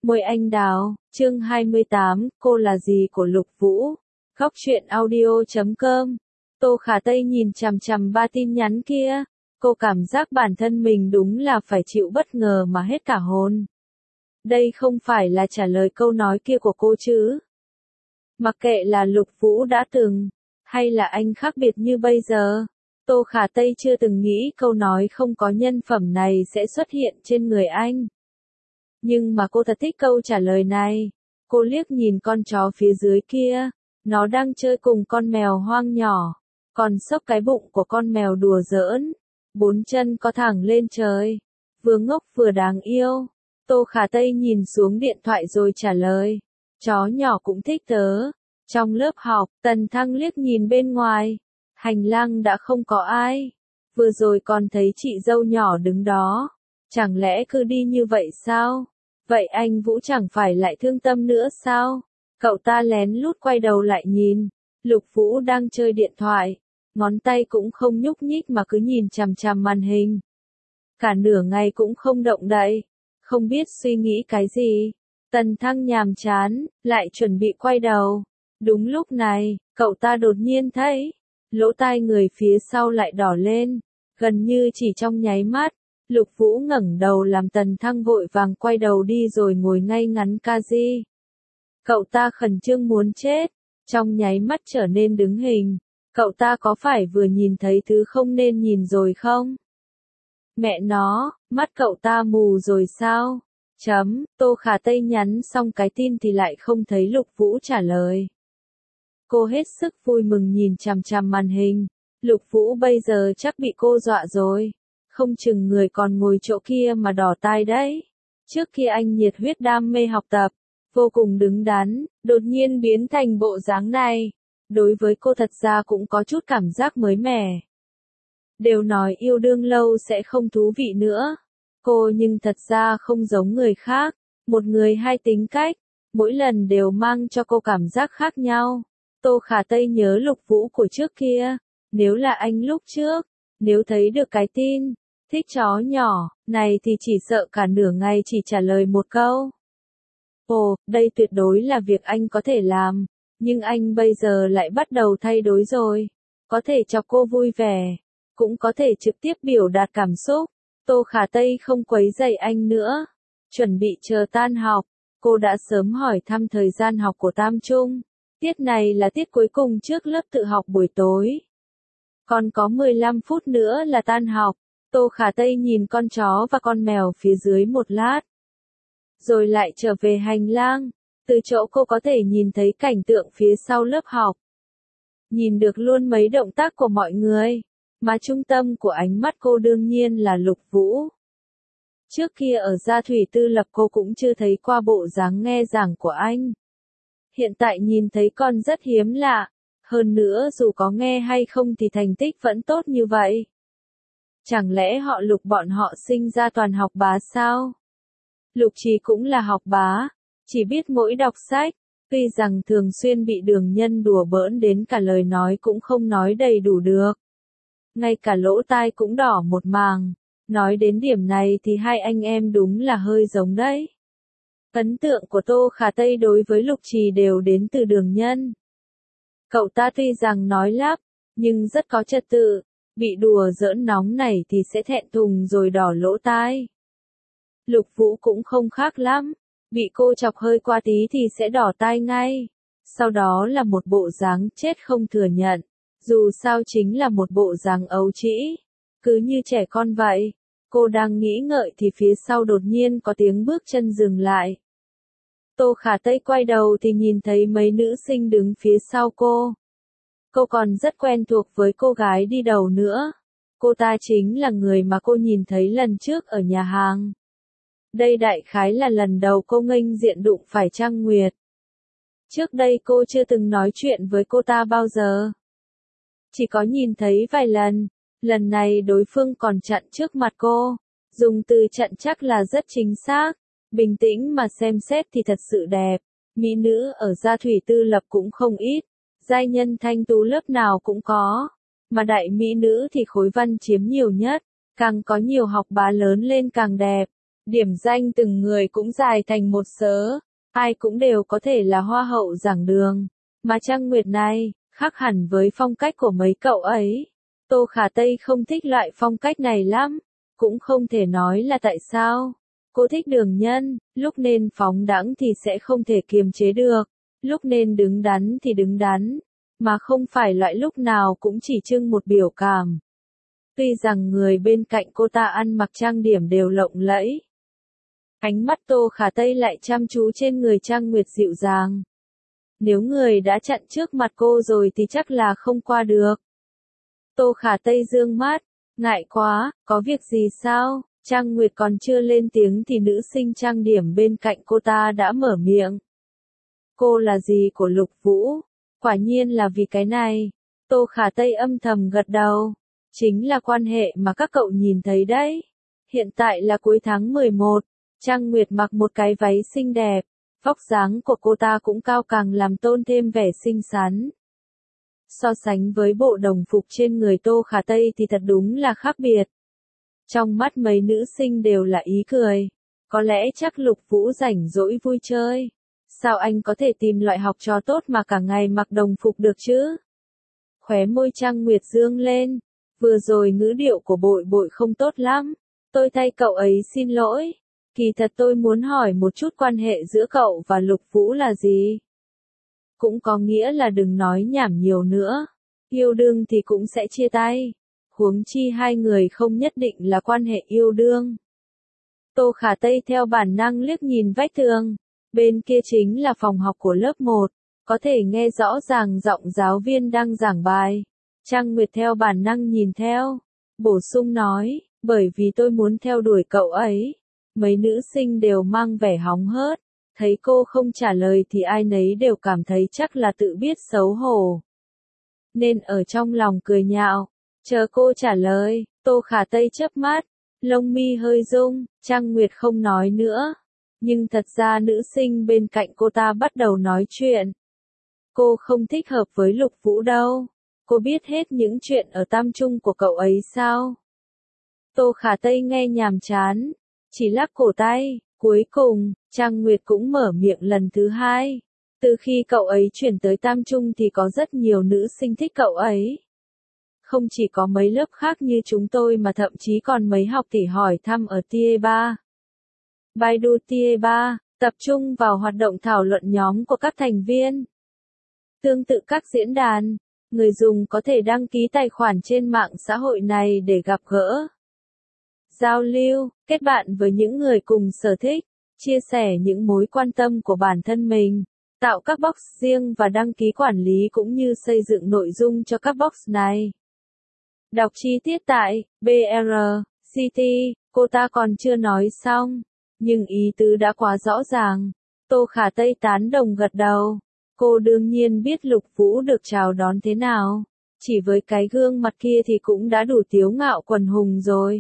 Môi anh đào, chương 28, cô là gì của Lục Vũ. Góc truyện audio.com. Tô Khả Tây nhìn chằm chằm ba tin nhắn kia, cô cảm giác bản thân mình đúng là phải chịu bất ngờ mà hết cả hồn. Đây không phải là trả lời câu nói kia của cô chứ. Mặc kệ là Lục Vũ đã từng, hay là anh khác biệt như bây giờ, Tô Khả Tây chưa từng nghĩ câu nói không có nhân phẩm này sẽ xuất hiện trên người anh. Nhưng mà cô thật thích câu trả lời này. Cô liếc nhìn con chó phía dưới kia, nó đang chơi cùng con mèo hoang nhỏ, còn xốc cái bụng của con mèo đùa giỡn, bốn chân có thẳng lên trời, vừa ngốc vừa đáng yêu. Tô Khả Tây nhìn xuống điện thoại rồi trả lời, chó nhỏ cũng thích tớ. Trong lớp học, Tần Thăng liếc nhìn bên ngoài, hành lang đã không có ai, vừa rồi còn thấy chị dâu nhỏ đứng đó, chẳng lẽ cứ đi như vậy sao? Vậy anh Vũ chẳng phải lại thương tâm nữa sao? Cậu ta lén lút quay đầu lại nhìn, Lục Vũ đang chơi điện thoại, ngón tay cũng không nhúc nhích mà cứ nhìn chằm chằm màn hình. Cả nửa ngày cũng không động đậy, không biết suy nghĩ cái gì. Tần Thăng nhàm chán, lại chuẩn bị quay đầu. Đúng lúc này, cậu ta đột nhiên thấy, lỗ tai người phía sau lại đỏ lên, gần như chỉ trong nháy mắt. Lục Vũ ngẩng đầu làm Tần Thăng vội vàng quay đầu đi rồi ngồi ngay ngắn ca di. Cậu ta khẩn trương muốn chết, trong nháy mắt trở nên đứng hình. Cậu ta có phải vừa nhìn thấy thứ không nên nhìn rồi không? Mẹ nó, mắt cậu ta mù rồi sao? Tô Khả Tây nhắn xong cái tin thì lại không thấy Lục Vũ trả lời. Cô hết sức vui mừng nhìn chằm chằm màn hình. Lục Vũ bây giờ chắc bị cô dọa rồi. Không chừng người còn ngồi chỗ kia mà đỏ tai đấy. Trước kia anh nhiệt huyết đam mê học tập, vô cùng đứng đắn, đột nhiên biến thành bộ dáng này. Đối với cô thật ra cũng có chút cảm giác mới mẻ. Đều nói yêu đương lâu sẽ không thú vị nữa. Cô nhưng thật ra không giống người khác, một người hai tính cách, mỗi lần đều mang cho cô cảm giác khác nhau. Tô Khả Tây nhớ Lục Vũ của trước kia, nếu là anh lúc trước, nếu thấy được cái tin thích chó nhỏ này thì chỉ sợ cả nửa ngày chỉ trả lời một câu. Ồ, đây tuyệt đối là việc anh có thể làm, nhưng anh bây giờ lại bắt đầu thay đổi rồi. Có thể cho cô vui vẻ, cũng có thể trực tiếp biểu đạt cảm xúc. Tô Khả Tây không quấy rầy anh nữa. Chuẩn bị chờ tan học, cô đã sớm hỏi thăm thời gian học của Tam Trung. Tiết này là tiết cuối cùng trước lớp tự học buổi tối. Còn có 15 phút nữa là tan học. Tô Khả Tây nhìn con chó và con mèo phía dưới một lát, rồi lại trở về hành lang, từ chỗ cô có thể nhìn thấy cảnh tượng phía sau lớp học. Nhìn được luôn mấy động tác của mọi người, mà trung tâm của ánh mắt cô đương nhiên là Lục Vũ. Trước kia ở Gia Thủy Tư Lập cô cũng chưa thấy qua bộ dáng nghe giảng của anh. Hiện tại nhìn thấy con rất hiếm lạ, hơn nữa dù có nghe hay không thì thành tích vẫn tốt như vậy. Chẳng lẽ họ Lục bọn họ sinh ra toàn học bá sao? Lục Trì cũng là học bá, chỉ biết mỗi đọc sách, tuy rằng thường xuyên bị Đường Nhân đùa bỡn đến cả lời nói cũng không nói đầy đủ được. Ngay cả lỗ tai cũng đỏ một màng, nói đến điểm này thì hai anh em đúng là hơi giống đấy. Ấn tượng của Tô Khả Tây đối với Lục Trì đều đến từ Đường Nhân. Cậu ta tuy rằng nói lắp, nhưng rất có trật tự, bị đùa giỡn nóng này thì sẽ thẹn thùng rồi đỏ lỗ tai. Lục Vũ cũng không khác lắm, bị cô chọc hơi qua tí thì sẽ đỏ tai ngay. Sau đó là một bộ dáng chết không thừa nhận, dù sao chính là một bộ dáng ấu trĩ, cứ như trẻ con vậy. Cô đang nghĩ ngợi thì phía sau đột nhiên có tiếng bước chân dừng lại. Tô Khả Tây quay đầu thì nhìn thấy mấy nữ sinh đứng phía sau cô. Cô còn rất quen thuộc với cô gái đi đầu nữa. Cô ta chính là người mà cô nhìn thấy lần trước ở nhà hàng. Đây đại khái là lần đầu cô nghênh diện đụng phải Trang Nguyệt. Trước đây cô chưa từng nói chuyện với cô ta bao giờ. Chỉ có nhìn thấy vài lần, lần này đối phương còn chặn trước mặt cô. Dùng từ chặn chắc là rất chính xác, bình tĩnh mà xem xét thì thật sự đẹp. Mỹ nữ ở Gia Thủy Tư Lập cũng không ít, giai nhân thanh tú lớp nào cũng có. Mà đại mỹ nữ thì khối văn chiếm nhiều nhất, càng có nhiều học bá lớn lên càng đẹp. Điểm danh từng người cũng dài thành một sớ, ai cũng đều có thể là hoa hậu giảng đường. Mà Trang Nguyệt này, khác hẳn với phong cách của mấy cậu ấy. Tô Khả Tây không thích loại phong cách này lắm, cũng không thể nói là tại sao. Cô thích Đường Nhân, lúc nên phóng đãng thì sẽ không thể kiềm chế được, lúc nên đứng đắn thì đứng đắn, mà không phải loại lúc nào cũng chỉ trưng một biểu cảm. Tuy rằng người bên cạnh cô ta ăn mặc trang điểm đều lộng lẫy, ánh mắt Tô Khả Tây lại chăm chú trên người Trang Nguyệt dịu dàng. Nếu người đã chặn trước mặt cô rồi thì chắc là không qua được. Tô Khả Tây dương mắt, ngại quá, có việc gì sao? Trang Nguyệt còn chưa lên tiếng thì nữ sinh trang điểm bên cạnh cô ta đã mở miệng. Cô là gì của Lục Vũ? Quả nhiên là vì cái này. Tô Khả Tây âm thầm gật đầu. Chính là quan hệ mà các cậu nhìn thấy đấy. Hiện tại là cuối tháng 11, Trang Nguyệt mặc một cái váy xinh đẹp. Vóc dáng của cô ta cũng cao càng làm tôn thêm vẻ xinh xắn. So sánh với bộ đồng phục trên người Tô Khả Tây thì thật đúng là khác biệt. Trong mắt mấy nữ sinh đều là ý cười. Có lẽ chắc Lục Vũ rảnh rỗi vui chơi. Sao anh có thể tìm loại học trò tốt mà cả ngày mặc đồng phục được chứ? Khóe môi Trang Nguyệt dương lên. Vừa rồi ngữ điệu của Bội Bội không tốt lắm. Tôi thay cậu ấy xin lỗi. Kỳ thật tôi muốn hỏi một chút quan hệ giữa cậu và Lục Vũ là gì? Cũng có nghĩa là đừng nói nhảm nhiều nữa. Yêu đương thì cũng sẽ chia tay. Huống chi hai người không nhất định là quan hệ yêu đương. Tô Khả Tây theo bản năng liếc nhìn vách tường. Bên kia chính là phòng học của lớp 1. Có thể nghe rõ ràng giọng giáo viên đang giảng bài. Trang Nguyệt theo bản năng nhìn theo. Bổ sung nói, bởi vì tôi muốn theo đuổi cậu ấy. Mấy nữ sinh đều mang vẻ hóng hớt. Thấy cô không trả lời thì ai nấy đều cảm thấy chắc là tự biết xấu hổ. Nên ở trong lòng cười nhạo. Chờ cô trả lời, Tô Khả Tây chớp mắt. Lông mi hơi rung, Trang Nguyệt không nói nữa. Nhưng thật ra nữ sinh bên cạnh cô ta bắt đầu nói chuyện. Cô không thích hợp với Lục Vũ đâu. Cô biết hết những chuyện ở tam trung của cậu ấy sao? Tô Khả Tây nghe nhàm chán. Chỉ lắc cổ tay. Cuối cùng, Trang Nguyệt cũng mở miệng lần thứ hai. Từ khi cậu ấy chuyển tới tam trung thì có rất nhiều nữ sinh thích cậu ấy. Không chỉ có mấy lớp khác như chúng tôi mà thậm chí còn mấy học tỷ hỏi thăm ở Tier 3. Baidu Tier 3, tập trung vào hoạt động thảo luận nhóm của các thành viên. Tương tự các diễn đàn, người dùng có thể đăng ký tài khoản trên mạng xã hội này để gặp gỡ, giao lưu, kết bạn với những người cùng sở thích, chia sẻ những mối quan tâm của bản thân mình, tạo các box riêng và đăng ký quản lý cũng như xây dựng nội dung cho các box này. Đọc chi tiết tại BR City, cô ta còn chưa nói xong, nhưng ý tứ đã quá rõ ràng. Tô Khả Tây tán đồng gật đầu. Cô đương nhiên biết Lục Vũ được chào đón thế nào. Chỉ với cái gương mặt kia thì cũng đã đủ tiếu ngạo quần hùng rồi.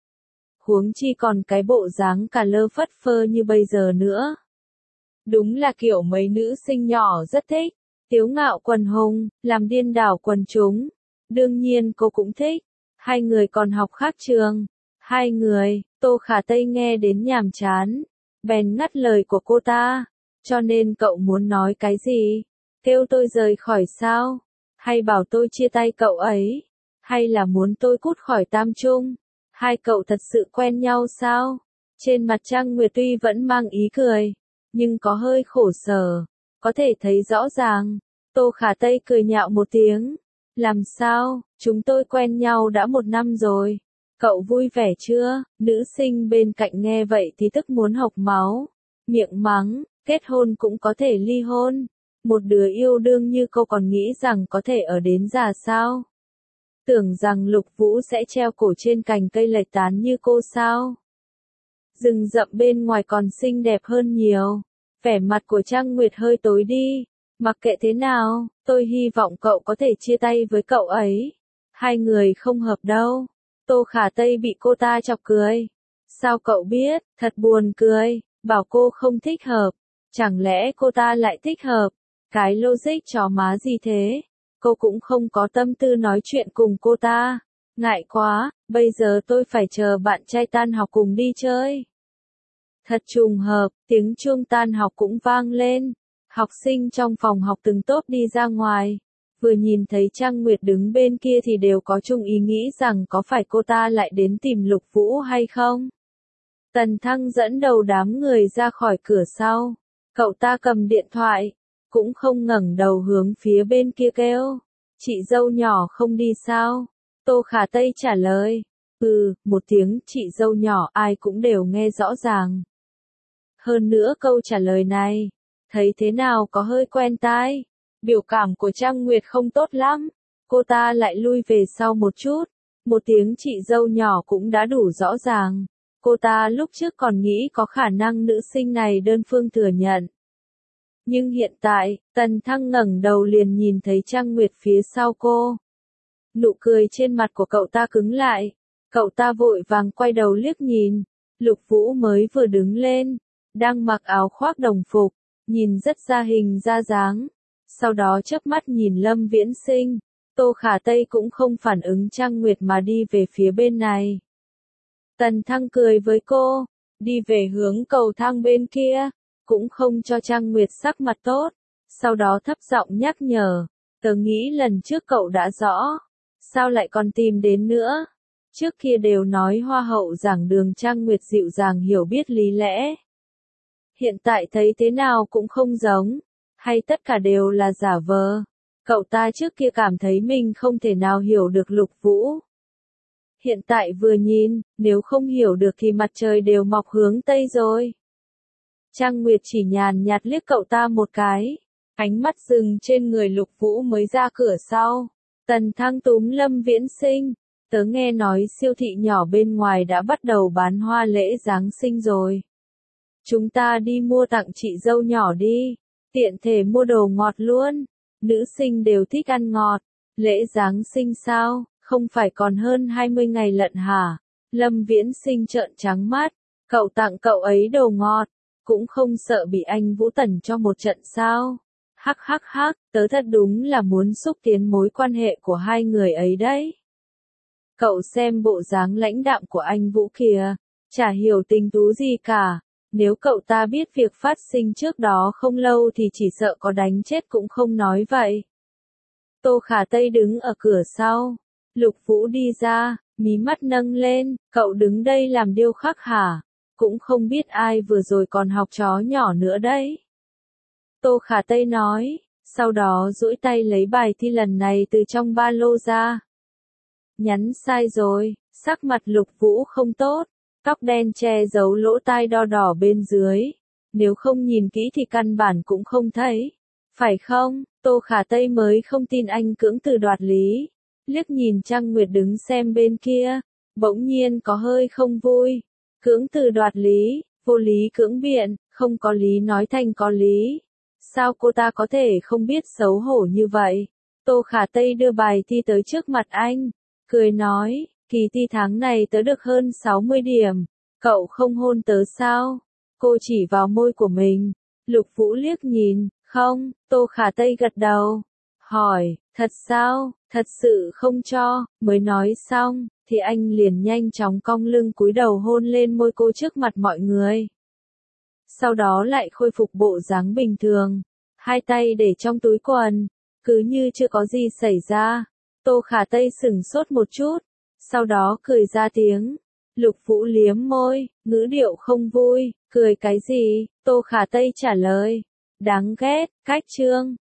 Huống chi còn cái bộ dáng cả lơ phất phơ như bây giờ nữa. Đúng là kiểu mấy nữ sinh nhỏ rất thích. Tiếu ngạo quần hùng, làm điên đảo quần chúng. Đương nhiên cô cũng thích. Hai người còn học khác trường. Hai người, Tô Khả Tây nghe đến nhàm chán. Bèn ngắt lời của cô ta. Cho nên cậu muốn nói cái gì? Kêu tôi rời khỏi sao? Hay bảo tôi chia tay cậu ấy? Hay là muốn tôi cút khỏi tam trung? Hai cậu thật sự quen nhau sao? Trên mặt Trang Nguyệt tuy vẫn mang ý cười, nhưng có hơi khổ sở. Có thể thấy rõ ràng. Tô Khả Tây cười nhạo một tiếng. Làm sao? Chúng tôi quen nhau đã 1 năm rồi. Cậu vui vẻ chưa? Nữ sinh bên cạnh nghe vậy thì tức muốn hộc máu. Miệng mắng, kết hôn cũng có thể ly hôn. Một đứa yêu đương như cô còn nghĩ rằng có thể ở đến già sao? Tưởng rằng Lục Vũ sẽ treo cổ trên cành cây lệch tán như cô sao? Rừng rậm bên ngoài còn xinh đẹp hơn nhiều. Vẻ mặt của Trang Nguyệt hơi tối đi. Mặc kệ thế nào, tôi hy vọng cậu có thể chia tay với cậu ấy. Hai người không hợp đâu. Tô Khả Tây bị cô ta chọc cười. Sao cậu biết? Thật buồn cười. Bảo cô không thích hợp. Chẳng lẽ cô ta lại thích hợp? Cái logic chó má gì thế? Cô cũng không có tâm tư nói chuyện cùng cô ta. Ngại quá, bây giờ tôi phải chờ bạn trai tan học cùng đi chơi. Thật trùng hợp, tiếng chuông tan học cũng vang lên. Học sinh trong phòng học từng tốp đi ra ngoài. Vừa nhìn thấy Trang Nguyệt đứng bên kia thì đều có chung ý nghĩ rằng có phải cô ta lại đến tìm Lục Vũ hay không. Tần Thăng dẫn đầu đám người ra khỏi cửa sau. Cậu ta cầm điện thoại, cũng không ngẩng đầu hướng phía bên kia kêu. Chị dâu nhỏ không đi sao? Tô Khả Tây trả lời. Một tiếng chị dâu nhỏ ai cũng đều nghe rõ ràng. Hơn nữa câu trả lời này, thấy thế nào có hơi quen tai. Biểu cảm của Trang Nguyệt không tốt lắm. Cô ta lại lui về sau một chút. Một tiếng chị dâu nhỏ cũng đã đủ rõ ràng. Cô ta lúc trước còn nghĩ có khả năng nữ sinh này đơn phương thừa nhận. Nhưng hiện tại, Tần Thăng ngẩng đầu liền nhìn thấy Trang Nguyệt phía sau cô. Nụ cười trên mặt của cậu ta cứng lại. Cậu ta vội vàng quay đầu liếc nhìn. Lục Vũ mới vừa đứng lên, đang mặc áo khoác đồng phục, nhìn rất ra hình ra dáng. Sau đó chớp mắt nhìn Lâm Viễn Sinh. Tô Khả Tây cũng không phản ứng Trang Nguyệt mà đi về phía bên này. Tần Thăng cười với cô, đi về hướng cầu thang bên kia, cũng không cho Trang Nguyệt sắc mặt tốt. Sau đó thấp giọng nhắc nhở, tớ nghĩ lần trước cậu đã rõ, sao lại còn tìm đến nữa? Trước kia đều nói hoa hậu giảng đường Trang Nguyệt dịu dàng hiểu biết lý lẽ. Hiện tại thấy thế nào cũng không giống, hay tất cả đều là giả vờ. Cậu ta trước kia cảm thấy mình không thể nào hiểu được Lục Vũ. Hiện tại vừa nhìn, nếu không hiểu được thì mặt trời đều mọc hướng Tây rồi. Trang Nguyệt chỉ nhàn nhạt liếc cậu ta một cái, ánh mắt dừng trên người Lục Vũ mới ra cửa sau. Tần Thăng túm Lâm Viễn Sinh, tớ nghe nói siêu thị nhỏ bên ngoài đã bắt đầu bán hoa lễ Giáng sinh rồi. Chúng ta đi mua tặng chị dâu nhỏ đi, tiện thể mua đồ ngọt luôn, nữ sinh đều thích ăn ngọt. Lễ Giáng sinh sao, không phải còn hơn 20 ngày lận hả? Lâm Viễn Sinh trợn trắng mắt, cậu tặng cậu ấy đồ ngọt, cũng không sợ bị anh Vũ Tần cho một trận sao? Hắc hắc hắc, tớ thật đúng là muốn xúc tiến mối quan hệ của hai người ấy đấy. Cậu xem bộ dáng lãnh đạm của anh Vũ kìa, chả hiểu tình tú gì cả. Nếu cậu ta biết việc phát sinh trước đó không lâu thì chỉ sợ có đánh chết cũng không nói vậy. Tô Khả Tây đứng ở cửa sau. Lục Vũ đi ra, mí mắt nâng lên, cậu đứng đây làm điêu khắc hả? Cũng không biết ai vừa rồi còn học chó nhỏ nữa đấy. Tô Khả Tây nói, sau đó duỗi tay lấy bài thi lần này từ trong ba lô ra. Nhắn sai rồi, sắc mặt Lục Vũ không tốt, tóc đen che giấu lỗ tai đo đỏ bên dưới. Nếu không nhìn kỹ thì căn bản cũng không thấy. Phải không? Tô Khả Tây mới không tin anh cưỡng từ đoạt lý. Liếc nhìn Trang Nguyệt đứng xem bên kia, bỗng nhiên có hơi không vui. Cưỡng từ đoạt lý, vô lý cưỡng biện, không có lý nói thành có lý. Sao cô ta có thể không biết xấu hổ như vậy? Tô Khả Tây đưa bài thi tới trước mặt anh, cười nói, kỳ thi tháng này tớ được hơn 60 điểm, cậu không hôn tớ sao? Cô chỉ vào môi của mình. Lục Vũ liếc nhìn, không, Tô Khả Tây gật đầu. Hỏi, thật sao, thật sự không cho, mới nói xong, thì anh liền nhanh chóng cong lưng cúi đầu hôn lên môi cô trước mặt mọi người. Sau đó lại khôi phục bộ dáng bình thường, hai tay để trong túi quần, cứ như chưa có gì xảy ra. Tô Khả Tây sửng sốt một chút, sau đó cười ra tiếng. Lục Vũ liếm môi, ngữ điệu không vui, cười cái gì? Tô Khả Tây trả lời, đáng ghét, cách chương.